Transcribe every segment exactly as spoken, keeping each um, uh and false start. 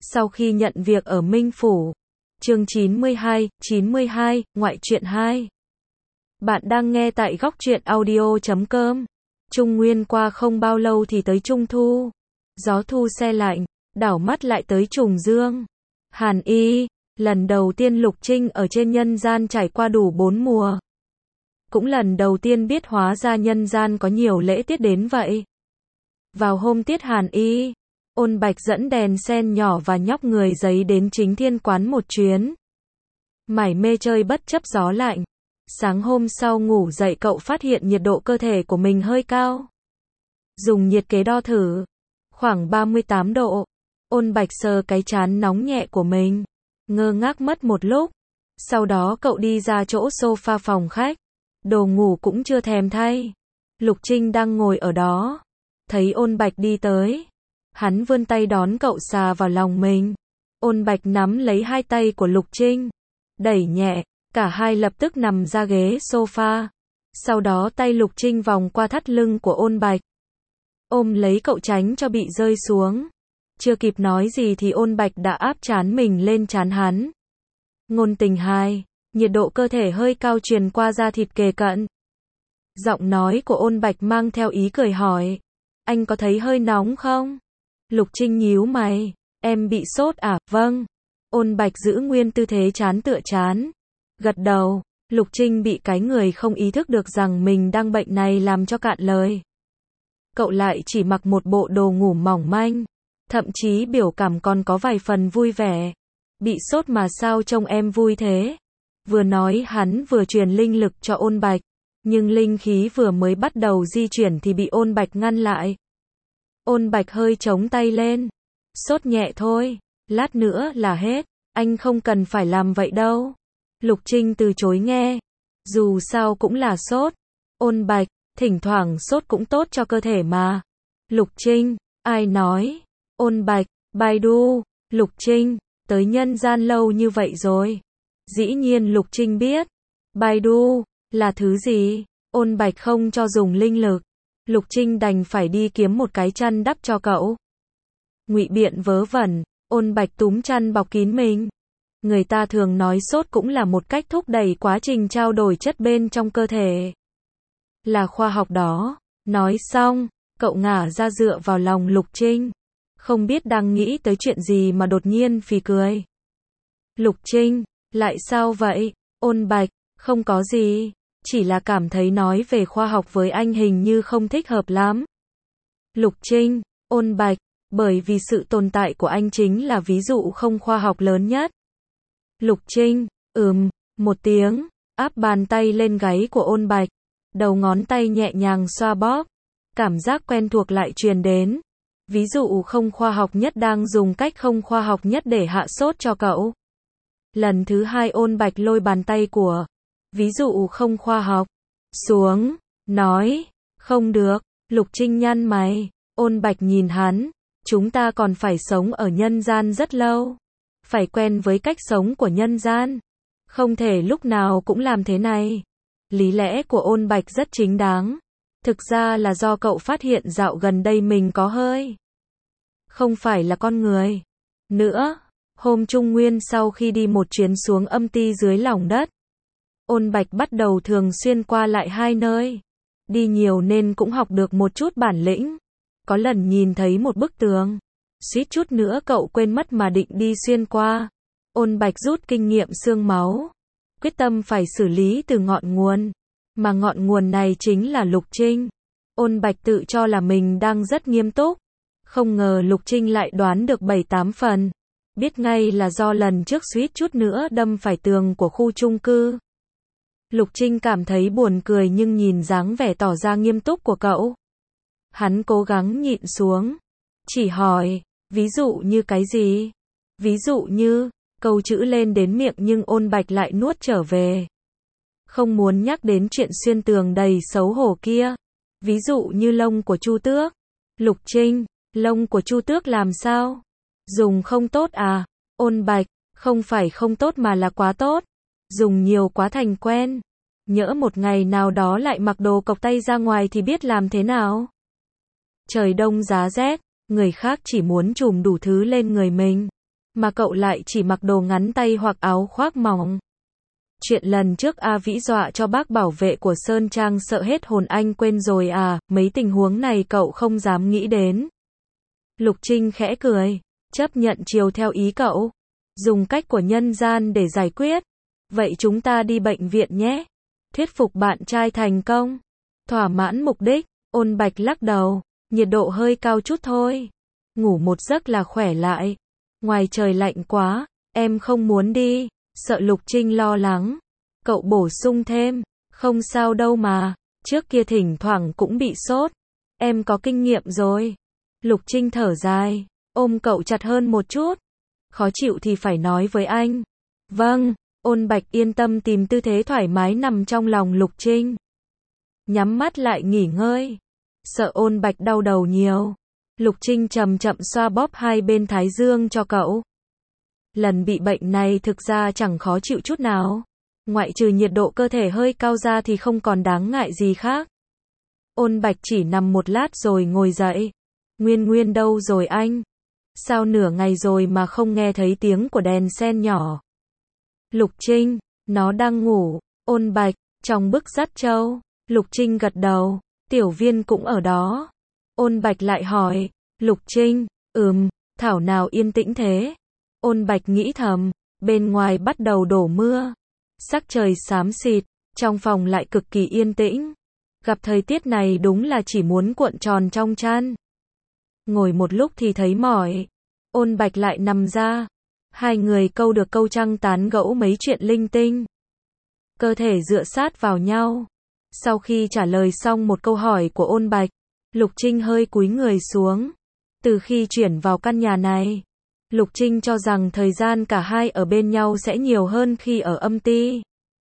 Sau khi nhận việc ở Minh Phủ. Chương chín mươi hai, chín mươi hai, ngoại truyện hai. Bạn đang nghe tại góc truyện audio chấm com. Trung Nguyên qua không bao lâu thì tới Trung Thu. Gió thu se lạnh, đảo mắt lại tới trùng dương. Hàn Y, lần đầu tiên Lục Trinh ở trên nhân gian trải qua đủ bốn mùa. Cũng lần đầu tiên biết hóa ra nhân gian có nhiều lễ tiết đến vậy. Vào hôm tiết Hàn Y, Ôn Bạch dẫn đèn sen nhỏ và nhóc người giấy đến Chính Thiên quán một chuyến. Mải mê chơi bất chấp gió lạnh. Sáng hôm sau ngủ dậy cậu phát hiện nhiệt độ cơ thể của mình hơi cao. Dùng nhiệt kế đo thử. Khoảng ba mươi tám độ. Ôn Bạch sờ cái trán nóng nhẹ của mình. Ngơ ngác mất một lúc. Sau đó cậu đi ra chỗ sofa phòng khách. Đồ ngủ cũng chưa thèm thay. Lục Trinh đang ngồi ở đó. Thấy Ôn Bạch đi tới. Hắn vươn tay đón cậu xà vào lòng mình. Ôn Bạch nắm lấy hai tay của Lục Trinh. Đẩy nhẹ, cả hai lập tức nằm ra ghế sofa. Sau đó tay Lục Trinh vòng qua thắt lưng của Ôn Bạch. Ôm lấy cậu tránh cho bị rơi xuống. Chưa kịp nói gì thì Ôn Bạch đã áp trán mình lên trán hắn. Ngôn tình hai, nhiệt độ cơ thể hơi cao truyền qua da thịt kề cận. Giọng nói của Ôn Bạch mang theo ý cười hỏi. Anh có thấy hơi nóng không? Lục Trinh nhíu mày. Em bị sốt à? Vâng. Ôn Bạch giữ nguyên tư thế chán tựa chán. Gật đầu. Lục Trinh bị cái người không ý thức được rằng mình đang bệnh này làm cho cạn lời. Cậu lại chỉ mặc một bộ đồ ngủ mỏng manh. Thậm chí biểu cảm còn có vài phần vui vẻ. Bị sốt mà sao trông em vui thế? Vừa nói hắn vừa truyền linh lực cho Ôn Bạch. Nhưng linh khí vừa mới bắt đầu di chuyển thì bị Ôn Bạch ngăn lại. Ôn Bạch hơi chống tay lên. Sốt nhẹ thôi, lát nữa là hết, anh không cần phải làm vậy đâu. Lục Trinh từ chối nghe. Dù sao cũng là sốt. Ôn Bạch, thỉnh thoảng sốt cũng tốt cho cơ thể mà. Lục Trinh, ai nói? Ôn Bạch, Baidu. Lục Trinh, tới nhân gian lâu như vậy rồi. Dĩ nhiên Lục Trinh biết. Baidu, là thứ gì? Ôn Bạch không cho dùng linh lực. Lục Trinh đành phải đi kiếm một cái chăn đắp cho cậu. Ngụy biện vớ vẩn, Ôn Bạch túm chăn bọc kín mình. Người ta thường nói sốt cũng là một cách thúc đẩy quá trình trao đổi chất bên trong cơ thể. Là khoa học đó. Nói xong, cậu ngả ra dựa vào lòng Lục Trinh. Không biết đang nghĩ tới chuyện gì mà đột nhiên phì cười. Lục Trinh, lại sao vậy? Ôn Bạch, không có gì. Chỉ là cảm thấy nói về khoa học với anh hình như không thích hợp lắm. Lục Trinh, Ôn Bạch, bởi vì sự tồn tại của anh chính là ví dụ không khoa học lớn nhất. Lục Trinh, ừm, một tiếng, áp bàn tay lên gáy của Ôn Bạch. Đầu ngón tay nhẹ nhàng xoa bóp. Cảm giác quen thuộc lại truyền đến. Ví dụ không khoa học nhất đang dùng cách không khoa học nhất để hạ sốt cho cậu. Lần thứ hai Ôn Bạch lôi bàn tay của ví dụ không khoa học xuống, nói, không được. Lục Trinh nhăn mày. Ôn Bạch nhìn hắn. Chúng ta còn phải sống ở nhân gian rất lâu. Phải quen với cách sống của nhân gian. Không thể lúc nào cũng làm thế này. Lý lẽ của Ôn Bạch rất chính đáng. Thực ra là do cậu phát hiện dạo gần đây mình có hơi không phải là con người nữa. Hôm Trung Nguyên sau khi đi một chuyến xuống âm ti dưới lòng đất, Ôn Bạch bắt đầu thường xuyên qua lại hai nơi. Đi nhiều nên cũng học được một chút bản lĩnh. Có lần nhìn thấy một bức tường, suýt chút nữa cậu quên mất mà định đi xuyên qua. Ôn Bạch rút kinh nghiệm xương máu. Quyết tâm phải xử lý từ ngọn nguồn. Mà ngọn nguồn này chính là Lục Trinh. Ôn Bạch tự cho là mình đang rất nghiêm túc. Không ngờ Lục Trinh lại đoán được bảy tám phần. Biết ngay là do lần trước suýt chút nữa đâm phải tường của khu chung cư. Lục Trinh cảm thấy buồn cười nhưng nhìn dáng vẻ tỏ ra nghiêm túc của cậu. Hắn cố gắng nhịn xuống. Chỉ hỏi, ví dụ như cái gì? Ví dụ như, câu chữ lên đến miệng nhưng Ôn Bạch lại nuốt trở về. Không muốn nhắc đến chuyện xuyên tường đầy xấu hổ kia. Ví dụ như lông của Chu Tước. Lục Trinh, lông của Chu Tước làm sao? Dùng không tốt à? Ôn Bạch, không phải không tốt mà là quá tốt. Dùng nhiều quá thành quen. Nhỡ một ngày nào đó lại mặc đồ cộc tay ra ngoài thì biết làm thế nào? Trời đông giá rét, người khác chỉ muốn trùm đủ thứ lên người mình. mà cậu lại chỉ mặc đồ ngắn tay hoặc áo khoác mỏng. Chuyện lần trước A Vĩ dọa cho bác bảo vệ của Sơn Trang sợ hết hồn anh quên rồi à, mấy tình huống này cậu không dám nghĩ đến. Lục Trinh khẽ cười, chấp nhận chiều theo ý cậu, dùng cách của nhân gian để giải quyết. Vậy chúng ta đi bệnh viện nhé. Thuyết phục bạn trai thành công, thỏa mãn mục đích. Ôn Bạch lắc đầu, nhiệt độ hơi cao chút thôi. Ngủ một giấc là khỏe lại. Ngoài trời lạnh quá, em không muốn đi. Sợ Lục Trinh lo lắng. Cậu bổ sung thêm, không sao đâu mà, trước kia thỉnh thoảng cũng bị sốt. Em có kinh nghiệm rồi. Lục Trinh thở dài, ôm cậu chặt hơn một chút. Khó chịu thì phải nói với anh. Vâng, Ôn Bạch yên tâm tìm tư thế thoải mái nằm trong lòng Lục Trinh. Nhắm mắt lại nghỉ ngơi. Sợ Ôn Bạch đau đầu nhiều. Lục Trinh chậm chậm xoa bóp hai bên thái dương cho cậu. Lần bị bệnh này thực ra chẳng khó chịu chút nào. Ngoại trừ nhiệt độ cơ thể hơi cao ra thì không còn đáng ngại gì khác. Ôn Bạch chỉ nằm một lát rồi ngồi dậy. Nguyên Nguyên đâu rồi anh? Sao nửa ngày rồi mà không nghe thấy tiếng của đèn sen nhỏ? Lục Trinh, nó đang ngủ. Ôn Bạch, trong bức dắt trâu. Lục Trinh gật đầu, Tiểu Viên cũng ở đó. Ôn Bạch lại hỏi, Lục Trinh, ừm, thảo nào yên tĩnh thế? Ôn Bạch nghĩ thầm, bên ngoài bắt đầu đổ mưa. Sắc trời xám xịt, trong phòng lại cực kỳ yên tĩnh. Gặp thời tiết này đúng là chỉ muốn cuộn tròn trong chăn. Ngồi một lúc thì thấy mỏi. Ôn Bạch lại nằm ra. Hai người câu được câu trăng tán gẫu mấy chuyện linh tinh. Cơ thể dựa sát vào nhau. Sau khi trả lời xong một câu hỏi của Ôn Bạch, Lục Trinh hơi cúi người xuống. Từ khi chuyển vào căn nhà này, Lục Trinh cho rằng thời gian cả hai ở bên nhau sẽ nhiều hơn khi ở âm ty.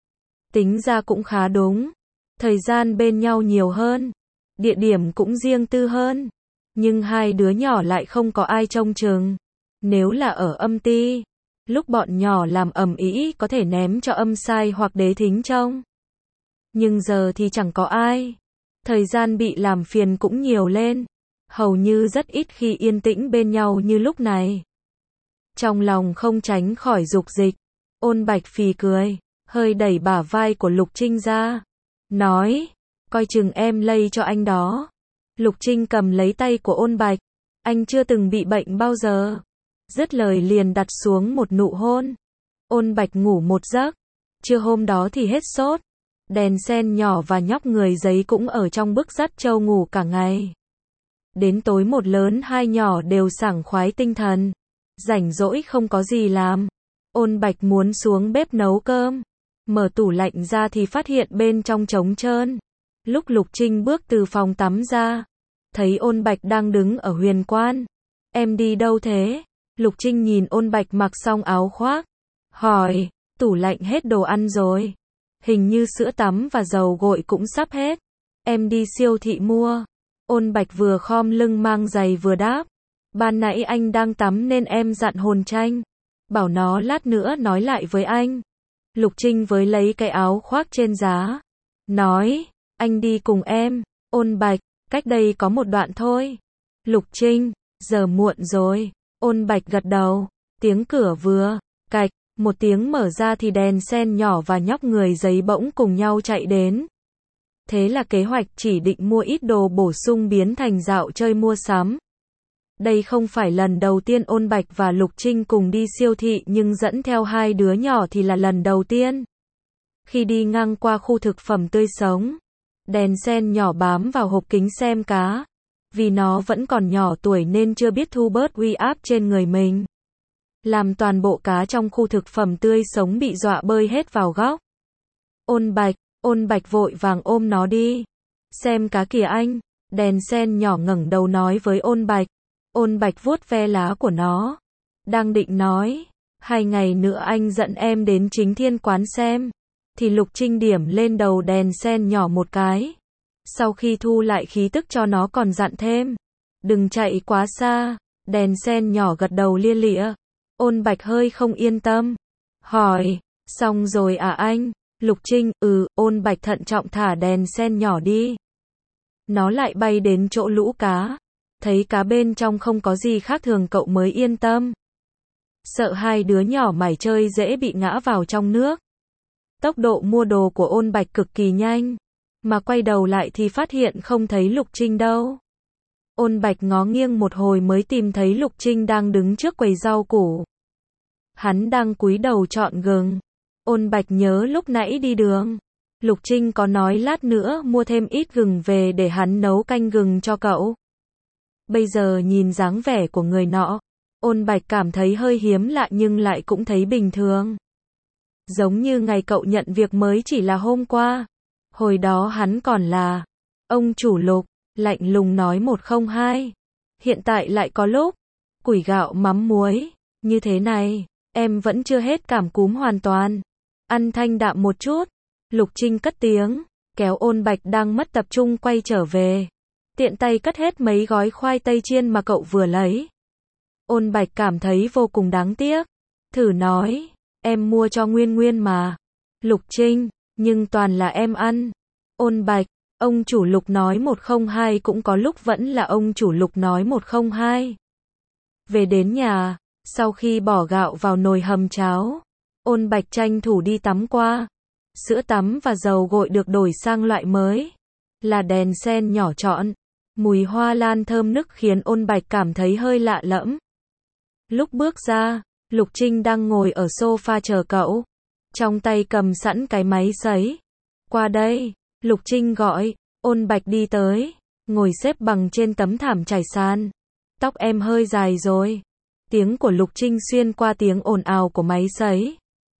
Tính ra cũng khá đúng. Thời gian bên nhau nhiều hơn. Địa điểm cũng riêng tư hơn. Nhưng hai đứa nhỏ lại không có ai trông chừng. Nếu là ở âm ty, lúc bọn nhỏ làm ầm ĩ có thể ném cho âm sai hoặc đế thính trông. Nhưng giờ thì chẳng có ai. Thời gian bị làm phiền cũng nhiều lên. Hầu như rất ít khi yên tĩnh bên nhau như lúc này. Trong lòng không tránh khỏi dục dịch. Ôn Bạch phì cười, hơi đẩy bả vai của Lục Trinh ra. Nói, coi chừng em lây cho anh đó. Lục Trinh cầm lấy tay của Ôn Bạch. Anh chưa từng bị bệnh bao giờ. Dứt lời liền đặt xuống một nụ hôn. Ôn Bạch ngủ một giấc. Trưa hôm đó thì hết sốt. Đèn sen nhỏ và nhóc người giấy cũng ở trong bức dắt trâu ngủ cả ngày. Đến tối một lớn hai nhỏ đều sảng khoái tinh thần. Rảnh rỗi không có gì làm. Ôn Bạch muốn xuống bếp nấu cơm. Mở tủ lạnh ra thì phát hiện bên trong trống trơn. Lúc Lục Trinh bước từ phòng tắm ra, thấy Ôn Bạch đang đứng ở huyền quan. Em đi đâu thế? Lục Trinh nhìn Ôn Bạch mặc xong áo khoác. Hỏi, tủ lạnh hết đồ ăn rồi. Hình như sữa tắm và dầu gội cũng sắp hết. Em đi siêu thị mua. Ôn Bạch vừa khom lưng mang giày vừa đáp. Ban nãy anh đang tắm nên em dặn Hồn Tranh. Bảo nó lát nữa nói lại với anh. Lục Trinh với lấy cái áo khoác trên giá. Nói, anh đi cùng em. Ôn Bạch, cách đây có một đoạn thôi. Lục Trinh, giờ muộn rồi. Ôn Bạch gật đầu. Tiếng cửa vừa, cạch, một tiếng mở ra thì đèn sen nhỏ và nhóc người giấy bỗng cùng nhau chạy đến. Thế là kế hoạch chỉ định mua ít đồ bổ sung biến thành dạo chơi mua sắm. Đây không phải lần đầu tiên Ôn Bạch và Lục Trinh cùng đi siêu thị nhưng dẫn theo hai đứa nhỏ thì là lần đầu tiên. Khi đi ngang qua khu thực phẩm tươi sống, đèn sen nhỏ bám vào hộp kính xem cá. Vì nó vẫn còn nhỏ tuổi nên chưa biết thu bớt uy áp trên người mình. Làm toàn bộ cá trong khu thực phẩm tươi sống bị dọa bơi hết vào góc. Ôn Bạch, Ôn Bạch vội vàng ôm nó đi. Xem cá kìa anh. Đèn sen nhỏ ngẩng đầu nói với Ôn Bạch. Ôn Bạch vuốt ve lá của nó. Đang định nói, hai ngày nữa anh dẫn em đến Chính Thiên quán xem. Thì Lục Trinh điểm lên đầu đèn sen nhỏ một cái. Sau khi thu lại khí tức cho nó còn dặn thêm. Đừng chạy quá xa. Đèn sen nhỏ gật đầu lia lịa. Ôn Bạch hơi không yên tâm. Hỏi, xong rồi à anh? Lục Trinh, ừ, Ôn Bạch thận trọng thả đèn sen nhỏ đi. Nó lại bay đến chỗ lũ cá. Thấy cá bên trong không có gì khác thường cậu mới yên tâm. sợ hai đứa nhỏ mải chơi dễ bị ngã vào trong nước. Tốc độ mua đồ của Ôn Bạch cực kỳ nhanh, mà quay đầu lại thì phát hiện không thấy Lục Trinh đâu. Ôn Bạch ngó nghiêng một hồi mới tìm thấy Lục Trinh đang đứng trước quầy rau củ. Hắn đang cúi đầu chọn gừng. Ôn Bạch nhớ lúc nãy đi đường, Lục Trinh có nói lát nữa mua thêm ít gừng về để hắn nấu canh gừng cho cậu. Bây giờ nhìn dáng vẻ của người nọ, Ôn Bạch cảm thấy hơi hiếm lạ nhưng lại cũng thấy bình thường. Giống như ngày cậu nhận việc mới chỉ là hôm qua. Hồi đó hắn còn là ông chủ Lục, lạnh lùng nói một không hai. Hiện tại lại có lúc củi gạo mắm muối, như thế này, em vẫn chưa hết cảm cúm hoàn toàn. Ăn thanh đạm một chút. Lục Trinh cất tiếng, kéo Ôn Bạch đang mất tập trung quay trở về. Tiện tay cất hết mấy gói khoai tây chiên mà cậu vừa lấy. Ôn Bạch cảm thấy vô cùng đáng tiếc. Thử nói, em mua cho Nguyên Nguyên mà. Lục Trinh, nhưng toàn là em ăn. Ôn Bạch, ông chủ Lục nói một không hai cũng có lúc vẫn là ông chủ Lục nói một không hai. Về đến nhà, sau khi bỏ gạo vào nồi hầm cháo, Ôn Bạch tranh thủ đi tắm qua. Sữa tắm và dầu gội được đổi sang loại mới, là đèn sen nhỏ trọn. Mùi hoa lan thơm nức khiến Ôn Bạch cảm thấy hơi lạ lẫm. Lúc bước ra, Lục Trinh đang ngồi ở sofa chờ cậu, trong tay cầm sẵn cái máy sấy. Qua đây, Lục Trinh gọi. Ôn Bạch đi tới, ngồi xếp bằng trên tấm thảm trải sàn. Tóc em hơi dài rồi. Tiếng của Lục Trinh xuyên qua tiếng ồn ào của máy sấy.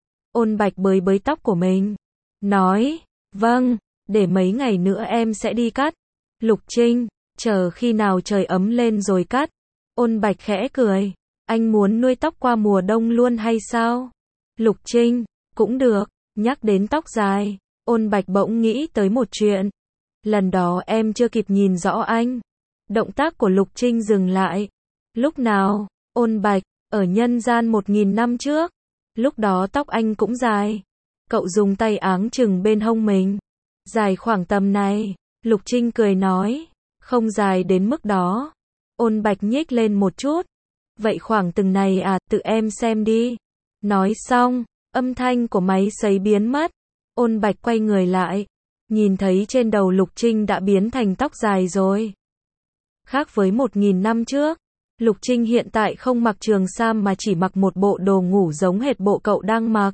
Ôn Bạch bới bới tóc của mình, nói, vâng, để mấy ngày nữa em sẽ đi cắt. Lục Trinh, chờ khi nào trời ấm lên rồi cắt. Ôn Bạch khẽ cười, anh muốn nuôi tóc qua mùa đông luôn hay sao? Lục Trinh, cũng được. Nhắc đến tóc dài, Ôn Bạch bỗng nghĩ tới một chuyện. Lần đó em chưa kịp nhìn rõ anh. Động tác của Lục Trinh dừng lại. Lúc nào? Ôn Bạch, ở nhân gian một nghìn năm trước. Lúc đó tóc anh cũng dài. Cậu dùng tay áng chừng bên hông mình. Dài khoảng tầm này. Lục Trinh cười nói, không dài đến mức đó. Ôn Bạch nhếch lên một chút. Vậy khoảng từng này à, tự em xem đi. Nói xong, âm thanh của máy sấy biến mất. Ôn Bạch quay người lại, nhìn thấy trên đầu Lục Trinh đã biến thành tóc dài rồi. Khác với một nghìn năm trước, Lục Trinh hiện tại không mặc trường sam mà chỉ mặc một bộ đồ ngủ giống hệt bộ cậu đang mặc.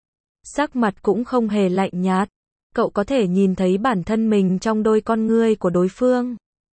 Sắc mặt cũng không hề lạnh nhạt, cậu có thể nhìn thấy bản thân mình trong đôi con ngươi của đối phương.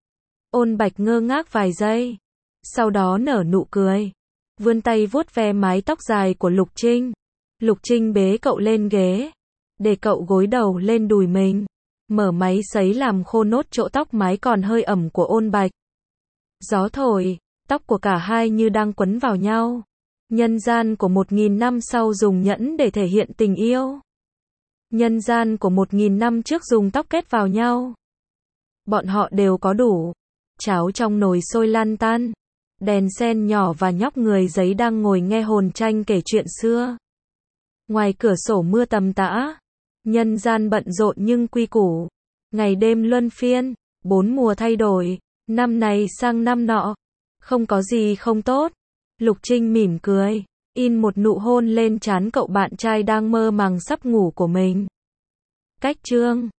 Ôn Bạch ngơ ngác vài giây, sau đó nở nụ cười, vươn tay vuốt ve mái tóc dài của Lục Trinh. Lục Trinh bế cậu lên ghế, để cậu gối đầu lên đùi mình, mở máy sấy làm khô nốt chỗ tóc mái còn hơi ẩm của Ôn Bạch. Gió thổi, tóc của cả hai như đang quấn vào nhau. Nhân gian của một nghìn năm sau dùng nhẫn để thể hiện tình yêu. Nhân gian của một nghìn năm trước dùng tóc kết vào nhau. Bọn họ đều có đủ. Cháo trong nồi sôi lăn tăn. Đèn sen nhỏ và nhóc người giấy đang ngồi nghe hồn tranh kể chuyện xưa. Ngoài cửa sổ mưa tầm tã. Nhân gian bận rộn nhưng quy củ. Ngày đêm luân phiên, bốn mùa thay đổi, năm này sang năm nọ. Không có gì không tốt. Lục Trinh mỉm cười, in một nụ hôn lên trán cậu bạn trai đang mơ màng sắp ngủ của mình. Cách chương